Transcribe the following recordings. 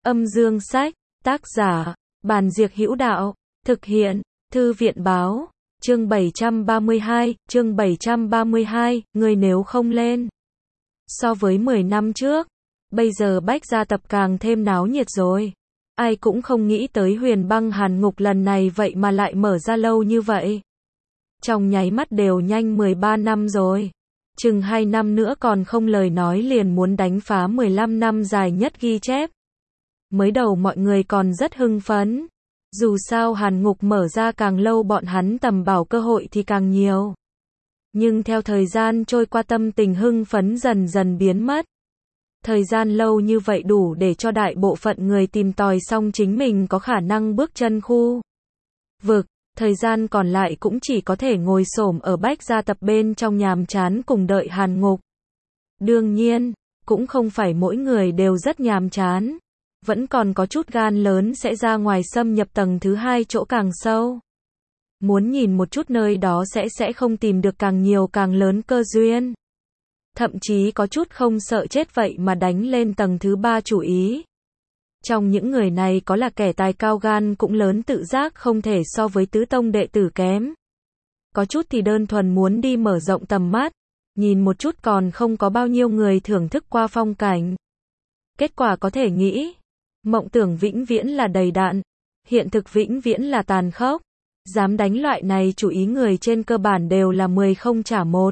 Âm dương sách, tác giả, Bàn Diệc Hữu Đạo, thực hiện, Thư viện báo, chương 732, người nếu không lên. So với 10 năm trước, bây giờ Bách Gia Tập càng thêm náo nhiệt rồi. Ai cũng không nghĩ tới Huyền Băng Hàn Ngục lần này vậy mà lại mở ra lâu như vậy. Trong nháy mắt đều nhanh 13 năm rồi. Chừng 2 năm nữa còn không lời nói liền muốn đánh phá 15 năm dài nhất ghi chép. Mới đầu mọi người còn rất hưng phấn. Dù sao Hàn Ngục mở ra càng lâu bọn hắn tầm bảo cơ hội thì càng nhiều. Nhưng theo thời gian trôi qua tâm tình hưng phấn dần dần biến mất. Thời gian lâu như vậy đủ để cho đại bộ phận người tìm tòi xong chính mình có khả năng bước chân khu vực. Thời gian còn lại cũng chỉ có thể ngồi xổm ở Bách Gia Tập bên trong nhàm chán cùng đợi Hàn Ngục. Đương nhiên, cũng không phải mỗi người đều rất nhàm chán. Vẫn còn có chút gan lớn sẽ ra ngoài xâm nhập tầng thứ 2 chỗ càng sâu. Muốn nhìn một chút nơi đó sẽ không tìm được càng nhiều càng lớn cơ duyên. Thậm chí có chút không sợ chết vậy mà đánh lên tầng thứ 3 chủ ý. Trong những người này có là kẻ tài cao gan cũng lớn tự giác không thể so với tứ tông đệ tử kém. Có chút thì đơn thuần muốn đi mở rộng tầm mắt, nhìn một chút còn không có bao nhiêu người thưởng thức qua phong cảnh. Kết quả có thể nghĩ, mộng tưởng vĩnh viễn là đầy đặn, hiện thực vĩnh viễn là tàn khốc. Dám đánh loại này chủ ý người trên cơ bản đều là 10 không trả một.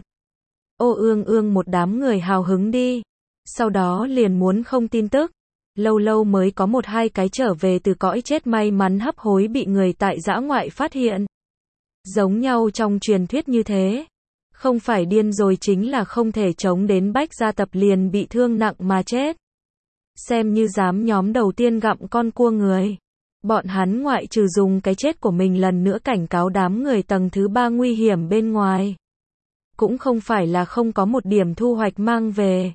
Ô ương một đám người hào hứng đi. Sau đó liền muốn không tin tức. Lâu lâu mới có 1-2 cái trở về từ cõi chết may mắn hấp hối bị người tại dã ngoại phát hiện. Giống nhau trong truyền thuyết như thế. Không phải điên rồi chính là không thể chống đến Bách Gia Tập liền bị thương nặng mà chết. Xem như dám nhóm đầu tiên gặm con cua người. Bọn hắn ngoại trừ dùng cái chết của mình lần nữa cảnh cáo đám người tầng thứ 3 nguy hiểm bên ngoài. Cũng không phải là không có một điểm thu hoạch mang về.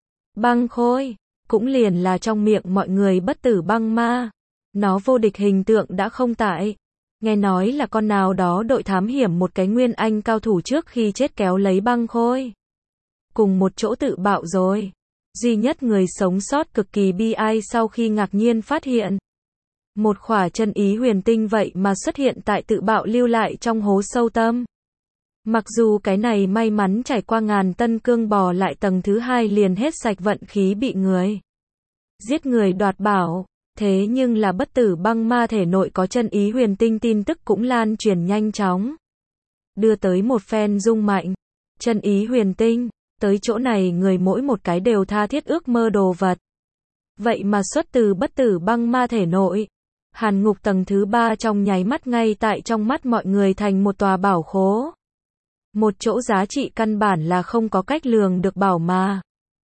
Băng khôi, cũng liền là trong miệng mọi người bất tử băng ma. Nó vô địch hình tượng đã không tại. Nghe nói là con nào đó đội thám hiểm một cái nguyên anh cao thủ trước khi chết kéo lấy băng khôi. Cùng một chỗ tự bạo rồi. Duy nhất người sống sót cực kỳ bi ai sau khi ngạc nhiên phát hiện. Một khỏa chân ý huyền tinh vậy mà xuất hiện tại tự bạo lưu lại trong hố sâu tâm. Mặc dù cái này may mắn trải qua ngàn tân cương bò lại tầng thứ 2 liền hết sạch vận khí bị người giết người đoạt bảo, thế nhưng là bất tử băng ma thể nội có chân ý huyền tinh tin tức cũng lan truyền nhanh chóng. Đưa tới một phen rung mạnh, chân ý huyền tinh, tới chỗ này người mỗi một cái đều tha thiết ước mơ đồ vật. Vậy mà xuất từ bất tử băng ma thể nội. Hàn Ngục tầng thứ 3 trong nháy mắt ngay tại trong mắt mọi người thành một tòa bảo khố. Một chỗ giá trị căn bản là không có cách lường được bảo mà.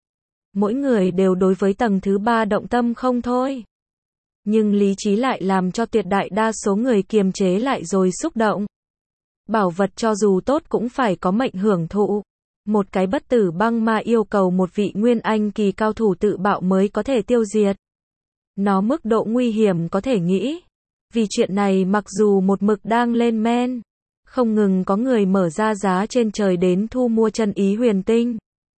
Mỗi người đều đối với tầng thứ 3 động tâm không thôi. Nhưng lý trí lại làm cho tuyệt đại đa số người kiềm chế lại rồi xúc động. Bảo vật cho dù tốt cũng phải có mệnh hưởng thụ. Một cái bất tử băng ma yêu cầu một vị nguyên anh kỳ cao thủ tự bạo mới có thể tiêu diệt. Nó mức độ nguy hiểm có thể nghĩ. Vì chuyện này mặc dù một mực đang lên men. Không ngừng có người mở ra giá trên trời đến thu mua chân ý huyền tinh.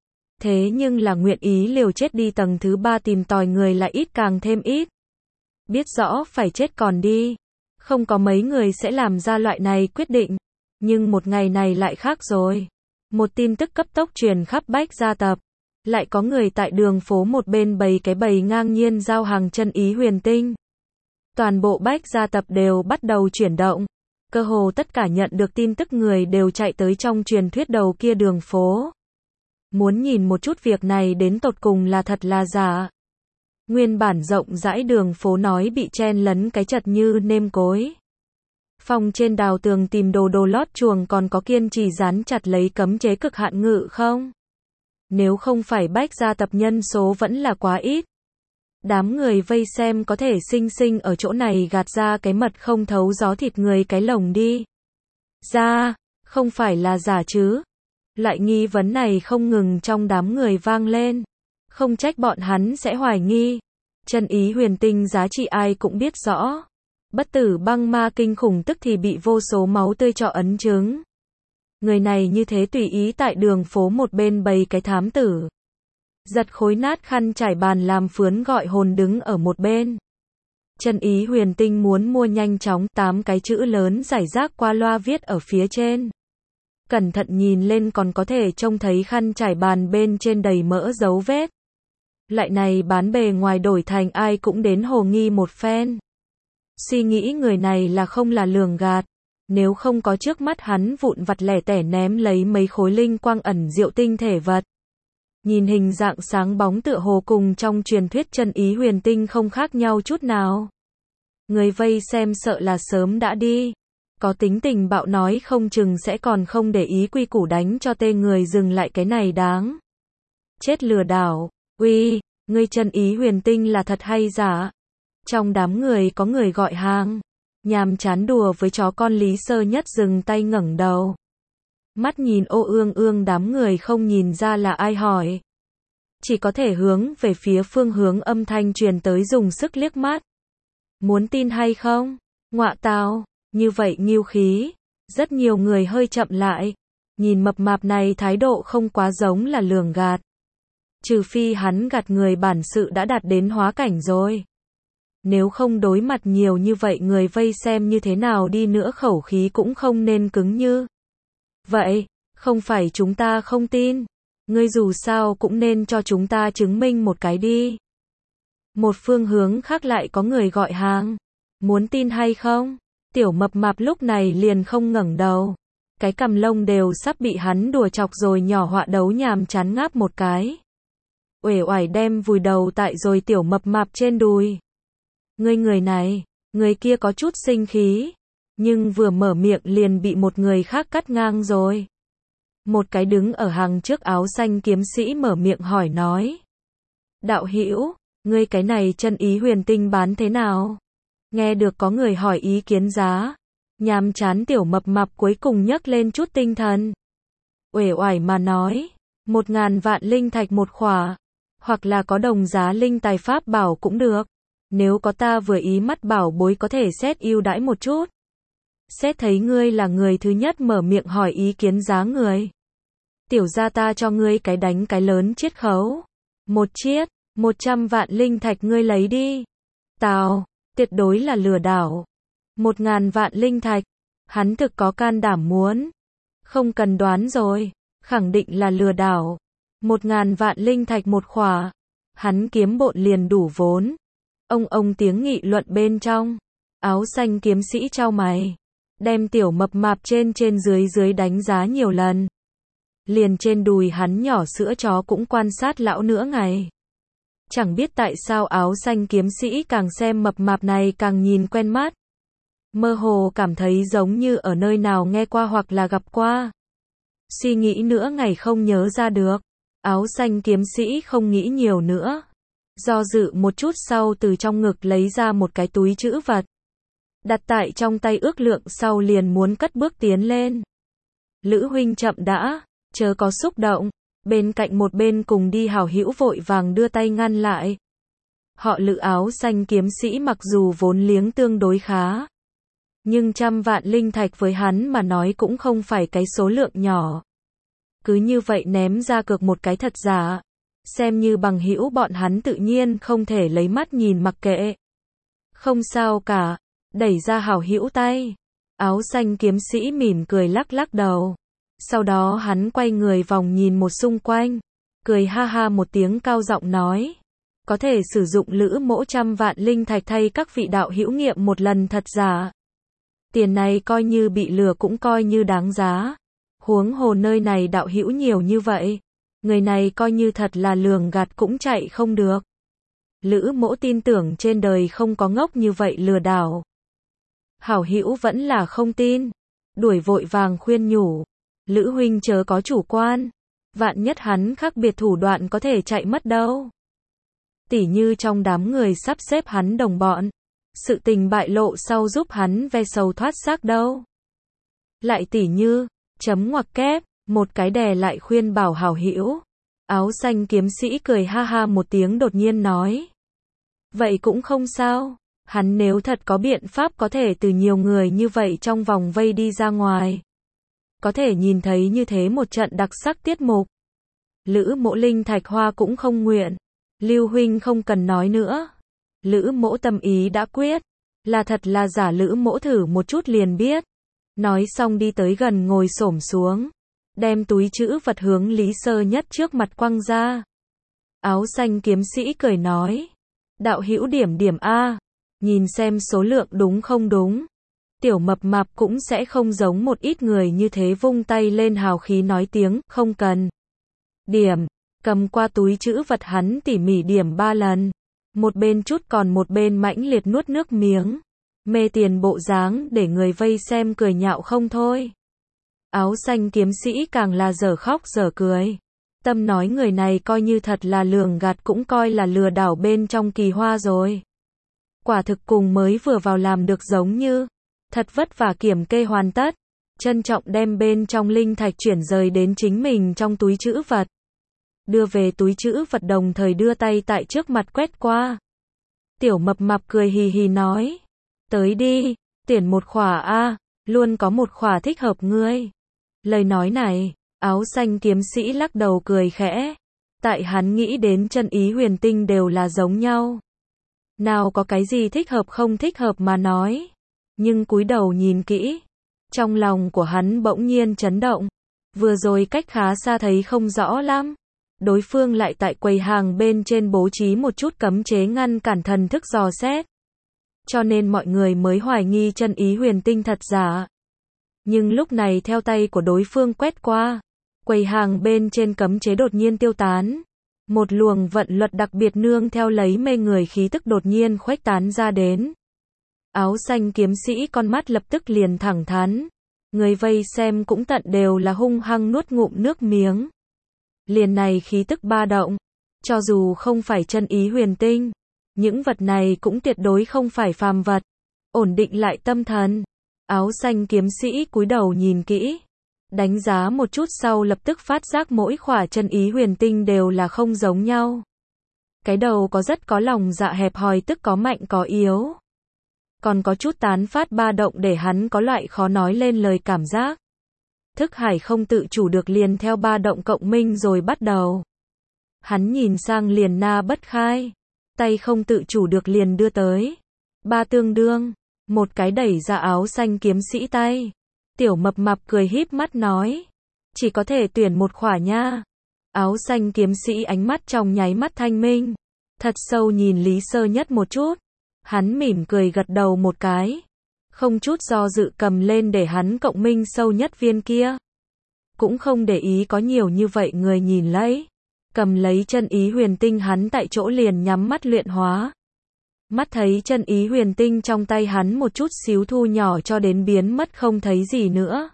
Thế nhưng là nguyện ý liều chết đi tầng thứ 3 tìm tòi người lại ít càng thêm ít. Biết rõ phải chết còn đi. Không có mấy người sẽ làm ra loại này quyết định. Nhưng một ngày này lại khác rồi. Một tin tức cấp tốc truyền khắp Bách Gia Tập. Lại có người tại đường phố một bên bày cái bầy ngang nhiên giao hàng chân ý huyền tinh. Toàn bộ Bách Gia Tập đều bắt đầu chuyển động. Cơ hồ tất cả nhận được tin tức người đều chạy tới trong truyền thuyết đầu kia đường phố. Muốn nhìn một chút việc này đến tột cùng là thật là giả. Nguyên bản rộng rãi đường phố nói bị chen lấn cái chật như nêm cối. Phòng trên đào tường tìm đồ lót chuồng còn có kiên trì dán chặt lấy cấm chế cực hạn ngự không? Nếu không phải Bách Gia Tập nhân số vẫn là quá ít. Đám người vây xem có thể sinh ở chỗ này gạt ra cái mật không thấu gió thịt người cái lồng đi. Ra, không phải là giả chứ. Loại nghi vấn này không ngừng trong đám người vang lên. Không trách bọn hắn sẽ hoài nghi. Chân ý huyền tinh giá trị ai cũng biết rõ. Bất tử băng ma kinh khủng tức thì bị vô số máu tươi cho ấn chứng. Người này như thế tùy ý tại đường phố một bên bày cái thám tử. Giật khối nát khăn trải bàn làm phướn gọi hồn đứng ở một bên. Chân Ý Huyền Tinh muốn mua nhanh chóng, 8 cái chữ lớn rải rác qua loa viết ở phía trên. Cẩn thận nhìn lên còn có thể trông thấy khăn trải bàn bên trên đầy mỡ dấu vết. Lại này bán bề ngoài đổi thành ai cũng đến hồ nghi một phen. Suy nghĩ người này là không là lường gạt. Nếu không có trước mắt hắn vụn vặt lẻ tẻ ném lấy mấy khối linh quang ẩn diệu tinh thể vật. Nhìn hình dạng sáng bóng tựa hồ cùng trong truyền thuyết Chân Ý Huyền Tinh không khác nhau chút nào. Người vây xem sợ là sớm đã đi. Có tính tình bạo nói không chừng sẽ còn không để ý quy củ đánh cho tê người dừng lại cái này đáng. Chết lừa đảo, uy, ngươi Chân Ý Huyền Tinh là thật hay giả? Trong đám người có người gọi hàng. Nhàm chán đùa với chó con Lý Sơ Nhất dừng tay ngẩng đầu. Mắt nhìn ô ương ương đám người không nhìn ra là ai hỏi. Chỉ có thể hướng về phía phương hướng âm thanh truyền tới dùng sức liếc mắt. Muốn tin hay không? Ngọa tào, như vậy ngưu khí. Rất nhiều người hơi chậm lại. Nhìn mập mạp này thái độ không quá giống là lường gạt. Trừ phi hắn gạt người bản sự đã đạt đến hóa cảnh rồi. Nếu không đối mặt nhiều như vậy người vây xem như thế nào đi nữa khẩu khí cũng không nên cứng như. Vậy, không phải chúng ta không tin. Ngươi dù sao cũng nên cho chúng ta chứng minh một cái đi. Một phương hướng khác lại có người gọi hàng. Muốn tin hay không? Tiểu mập mạp lúc này liền không ngẩng đầu. Cái cằm lông đều sắp bị hắn đùa chọc rồi nhỏ họa đấu nhàm chán ngáp một cái. Uể oải đem vùi đầu tại rồi tiểu mập mạp trên đùi. Ngươi người này, người kia có chút sinh khí. Nhưng vừa mở miệng liền bị một người khác cắt ngang rồi. Một cái đứng ở hàng trước áo xanh kiếm sĩ mở miệng hỏi nói. Đạo hữu, ngươi cái này Chân Ý Huyền Tinh bán thế nào? Nghe được có người hỏi ý kiến giá. Nhàm chán tiểu mập mạp cuối cùng nhấc lên chút tinh thần. Uể oải mà nói. 1.000 vạn linh thạch một khỏa. Hoặc là có đồng giá linh tài pháp bảo cũng được. Nếu có ta vừa ý mắt bảo bối có thể xét ưu đãi một chút. Xét thấy ngươi là người thứ nhất mở miệng hỏi ý kiến giá người. Tiểu gia ta cho ngươi cái đánh cái lớn chiết khấu. Một chiết, 100 vạn linh thạch ngươi lấy đi. Tào, tuyệt đối là lừa đảo. 1.000 vạn linh thạch. Hắn thực có can đảm muốn. Không cần đoán rồi. Khẳng định là lừa đảo. 1.000 vạn linh thạch một khỏa. Hắn kiếm bộn liền đủ vốn. Ông tiếng nghị luận bên trong. Áo xanh kiếm sĩ chau mày. Đem tiểu mập mạp trên dưới đánh giá nhiều lần. Liền trên đùi hắn nhỏ sữa chó cũng quan sát lão nữa ngày. Chẳng biết tại sao áo xanh kiếm sĩ càng xem mập mạp này càng nhìn quen mắt. Mơ hồ cảm thấy giống như ở nơi nào nghe qua hoặc là gặp qua. Suy nghĩ nữa ngày không nhớ ra được. Áo xanh kiếm sĩ không nghĩ nhiều nữa. Do dự một chút sau từ trong ngực lấy ra một cái túi trữ vật. Đặt tại trong tay ước lượng sau liền muốn cất bước tiến lên. Lữ huynh chậm đã, chớ có xúc động. Bên cạnh một bên cùng đi hảo hữu vội vàng đưa tay ngăn lại. Họ Lữ áo xanh kiếm sĩ mặc dù vốn liếng tương đối khá. Nhưng 100 vạn linh thạch với hắn mà nói cũng không phải cái số lượng nhỏ. Cứ như vậy ném ra cược một cái thật giả. Xem như bằng hữu bọn hắn tự nhiên không thể lấy mắt nhìn mặc kệ. Không sao cả, đẩy ra hảo hữu tay. Áo xanh kiếm sĩ mỉm cười lắc lắc đầu. Sau đó hắn quay người vòng nhìn một xung quanh. Cười ha ha một tiếng cao giọng nói. Có thể sử dụng Lữ mỗ 100 vạn linh thạch thay các vị đạo hữu nghiệm một lần thật giả. Tiền này coi như bị lừa cũng coi như đáng giá. Huống hồ nơi này đạo hữu nhiều như vậy. Người này coi như thật là lường gạt cũng chạy không được. Lữ mỗ tin tưởng trên đời không có ngốc như vậy lừa đảo. Hảo hữu vẫn là không tin. Đuổi vội vàng khuyên nhủ. Lữ huynh chớ có chủ quan. Vạn nhất hắn khác biệt thủ đoạn có thể chạy mất đâu. Tỉ như trong đám người sắp xếp hắn đồng bọn. Sự tình bại lộ sau giúp hắn ve sầu thoát xác đâu. Lại tỉ như, chấm ngoặc kép, một cái đè lại khuyên bảo hảo hữu. Áo xanh kiếm sĩ cười ha ha một tiếng đột nhiên nói. Vậy cũng không sao. Hắn nếu thật có biện pháp có thể từ nhiều người như vậy trong vòng vây đi ra ngoài. Có thể nhìn thấy như thế một trận đặc sắc tiết mục. Lữ mỗ linh thạch hoa cũng không nguyện. Lưu huynh không cần nói nữa. Lữ Mỗ tâm ý đã quyết, là thật là giả Lữ Mỗ thử một chút liền biết. Nói xong đi tới gần ngồi xổm xuống, đem túi trữ vật hướng Lý Sơ Nhất trước mặt quăng ra. Áo xanh kiếm sĩ cười nói, đạo hữu điểm điểm A, nhìn xem số lượng đúng không đúng. Tiểu Mập Mạp cũng sẽ không giống một ít người như thế vung tay lên hào khí nói tiếng, không cần. Điểm, cầm qua túi trữ vật hắn tỉ mỉ điểm 3 lần. Một bên chút còn một bên mãnh liệt nuốt nước miếng. Mê tiền bộ dáng để người vây xem cười nhạo không thôi. Áo xanh kiếm sĩ càng là dở khóc dở cười. Tâm nói người này coi như thật là lường gạt cũng coi là lừa đảo bên trong kỳ hoa rồi. Quả thực cùng mới vừa vào làm được giống như. Thật vất vả kiểm kê hoàn tất. Trân trọng đem bên trong linh thạch chuyển rời đến chính mình trong túi trữ vật. Đưa về túi trữ vật đồng thời đưa tay tại trước mặt quét qua. Tiểu Mập Mạp cười hì hì nói. Tới đi, tuyển một khỏa A, luôn có một khỏa thích hợp ngươi. Lời nói này, áo xanh kiếm sĩ lắc đầu cười khẽ. Tại hắn nghĩ đến chân ý huyền tinh đều là giống nhau. Nào có cái gì thích hợp không thích hợp mà nói. Nhưng cúi đầu nhìn kỹ. Trong lòng của hắn bỗng nhiên chấn động. Vừa rồi cách khá xa thấy không rõ lắm. Đối phương lại tại quầy hàng bên trên bố trí một chút cấm chế ngăn cản thần thức dò xét. Cho nên mọi người mới hoài nghi chân ý huyền tinh thật giả. Nhưng lúc này theo tay của đối phương quét qua, quầy hàng bên trên cấm chế đột nhiên tiêu tán. Một luồng vận luật đặc biệt nương theo lấy mê người khí tức đột nhiên khuếch tán ra đến. Áo xanh kiếm sĩ con mắt lập tức liền thẳng thắn. Người vây xem cũng tận đều là hung hăng nuốt ngụm nước miếng. Liền này khí tức ba động, cho dù không phải chân ý huyền tinh, những vật này cũng tuyệt đối không phải phàm vật. Ổn định lại tâm thần, áo xanh kiếm sĩ cúi đầu nhìn kỹ, đánh giá một chút sau lập tức phát giác mỗi khỏa chân ý huyền tinh đều là không giống nhau. Cái đầu có rất có lòng dạ hẹp hòi tức có mạnh có yếu. Còn có chút tán phát ba động để hắn có loại khó nói lên lời cảm giác. Thức hải không tự chủ được liền theo ba động cộng minh rồi bắt đầu. Hắn nhìn sang liền na bất khai. Tay không tự chủ được liền đưa tới. Ba tương đương. Một cái đẩy ra áo xanh kiếm sĩ tay. Tiểu Mập Mạp cười híp mắt nói. Chỉ có thể tuyển một khỏa nha. Áo xanh kiếm sĩ ánh mắt trong nháy mắt thanh minh. Thật sâu nhìn Lý Sơ Nhất một chút. Hắn mỉm cười gật đầu một cái. Không chút do dự cầm lên để hắn cộng minh sâu nhất viên kia. Cũng không để ý có nhiều như vậy người nhìn lấy. Cầm lấy chân ý huyền tinh hắn tại chỗ liền nhắm mắt luyện hóa. Mắt thấy chân ý huyền tinh trong tay hắn một chút xíu thu nhỏ cho đến biến mất không thấy gì nữa.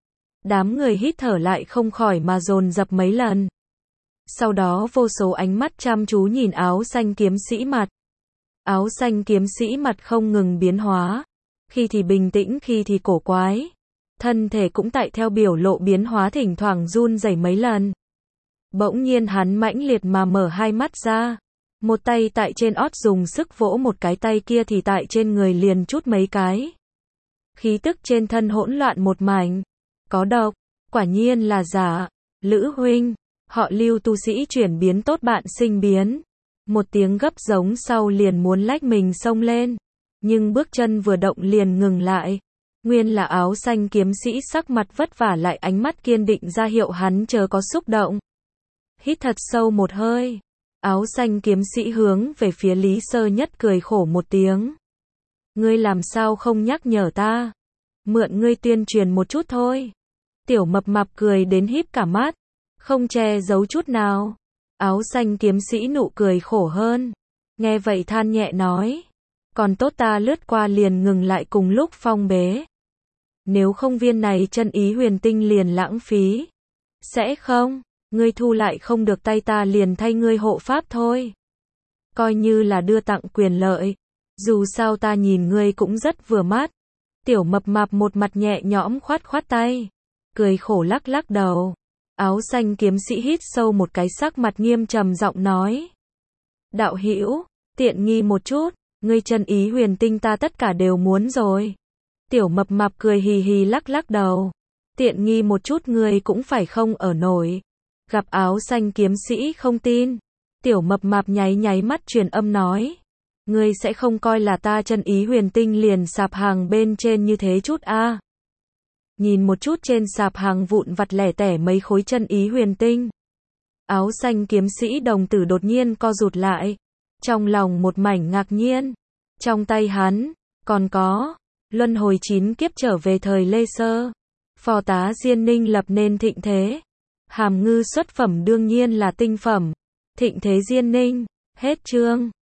Đám người hít thở lại không khỏi mà dồn dập mấy lần. Sau đó vô số ánh mắt chăm chú nhìn áo xanh kiếm sĩ mặt. Áo xanh kiếm sĩ mặt không ngừng biến hóa. Khi thì bình tĩnh khi thì cổ quái. Thân thể cũng tại theo biểu lộ biến hóa thỉnh thoảng run rẩy mấy lần. Bỗng nhiên hắn mãnh liệt mà mở hai mắt ra. Một tay tại trên ót dùng sức vỗ một cái tay kia thì tại trên người liền chút mấy cái. Khí tức trên thân hỗn loạn một mảnh. Có độc, quả nhiên là giả. Lữ huynh, họ Lưu tu sĩ chuyển biến tốt bạn sinh biến. Một tiếng gấp giống sau liền muốn lách mình xông lên. Nhưng bước chân vừa động liền ngừng lại. Nguyên là áo xanh kiếm sĩ sắc mặt vất vả lại ánh mắt kiên định ra hiệu hắn chờ có xúc động. Hít thật sâu một hơi. Áo xanh kiếm sĩ hướng về phía Lý Sơ Nhất cười khổ một tiếng. Ngươi làm sao không nhắc nhở ta? Mượn ngươi tuyên truyền một chút thôi. Tiểu Mập Mạp cười đến híp cả mắt. Không che giấu chút nào. Áo xanh kiếm sĩ nụ cười khổ hơn. Nghe vậy than nhẹ nói. Còn tốt ta lướt qua liền ngừng lại cùng lúc phong bế. Nếu không viên này chân ý huyền tinh liền lãng phí. Sẽ không, ngươi thu lại không được tay ta liền thay ngươi hộ pháp thôi. Coi như là đưa tặng quyền lợi. Dù sao ta nhìn ngươi cũng rất vừa mắt. Tiểu Mập Mạp một mặt nhẹ nhõm khoát khoát tay. Cười khổ lắc lắc đầu. Áo xanh kiếm sĩ hít sâu một cái sắc mặt nghiêm trầm giọng nói. Đạo hữu, tiện nghi một chút, ngươi chân ý huyền tinh ta tất cả đều muốn rồi. Tiểu Mập Mạp cười hì hì lắc lắc đầu. Tiện nghi một chút ngươi cũng phải không ở nổi. Gặp áo xanh kiếm sĩ không tin. Tiểu Mập Mạp nháy nháy mắt truyền âm nói. Ngươi sẽ không coi là ta chân ý huyền tinh liền sạp hàng bên trên như thế chút a. Nhìn một chút trên sạp hàng vụn vặt lẻ tẻ mấy khối chân ý huyền tinh. Áo xanh kiếm sĩ đồng tử đột nhiên co rụt lại. Trong lòng một mảnh ngạc nhiên. Trong tay hắn, còn có, luân hồi 9 kiếp trở về thời Lê Sơ. Phò tá Diên Ninh lập nên thịnh thế. Hàm ngư xuất phẩm đương nhiên là tinh phẩm. Thịnh thế Diên Ninh, hết chương.